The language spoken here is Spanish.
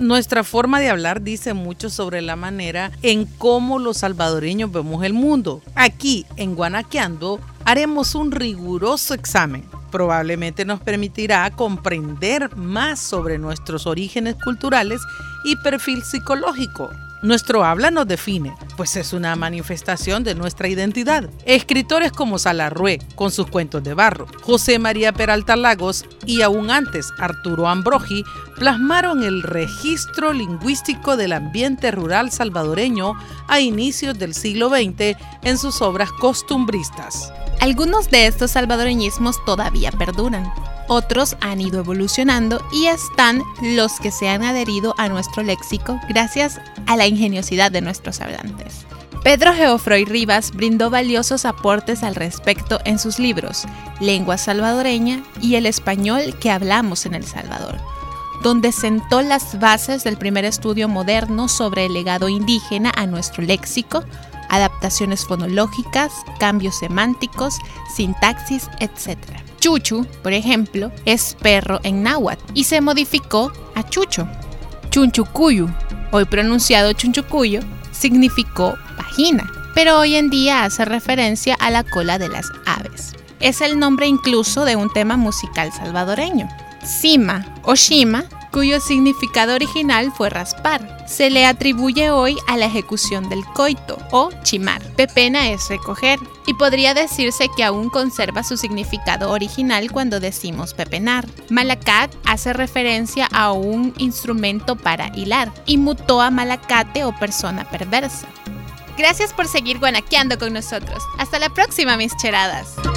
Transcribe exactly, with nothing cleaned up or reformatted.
Nuestra forma de hablar dice mucho sobre la manera en cómo los salvadoreños vemos el mundo. Aquí, en Guanaqueando, haremos un riguroso examen. Probablemente nos permitirá comprender más sobre nuestros orígenes culturales y perfil psicológico. Nuestro habla nos define, pues es una manifestación de nuestra identidad. Escritores como Salarrué, con sus cuentos de barro, José María Peralta Lagos y aún antes Arturo Ambrogi, plasmaron el registro lingüístico del ambiente rural salvadoreño a inicios del siglo veinte en sus obras costumbristas. Algunos de estos salvadoreñismos todavía perduran. Otros han ido evolucionando y están los que se han adherido a nuestro léxico gracias a la ingeniosidad de nuestros hablantes. Pedro Geoffroy Rivas brindó valiosos aportes al respecto en sus libros Lengua salvadoreña y El español que hablamos en El Salvador, donde sentó las bases del primer estudio moderno sobre el legado indígena a nuestro léxico, adaptaciones fonológicas, cambios semánticos, sintaxis, etcétera. Chuchu, por ejemplo, es perro en náhuatl y se modificó a chucho. Chunchucuyu, hoy pronunciado chunchucuyo, significó vagina, pero hoy en día hace referencia a la cola de las aves. Es el nombre incluso de un tema musical salvadoreño. Sima o shima, cuyo significado original fue raspar, se le atribuye hoy a la ejecución del coito o chimar. Pepena es recoger y podría decirse que aún conserva su significado original cuando decimos pepenar. Malacat hace referencia a un instrumento para hilar y mutó a malacate o persona perversa. Gracias por seguir guanaqueando con nosotros. Hasta la próxima, mis cheradas.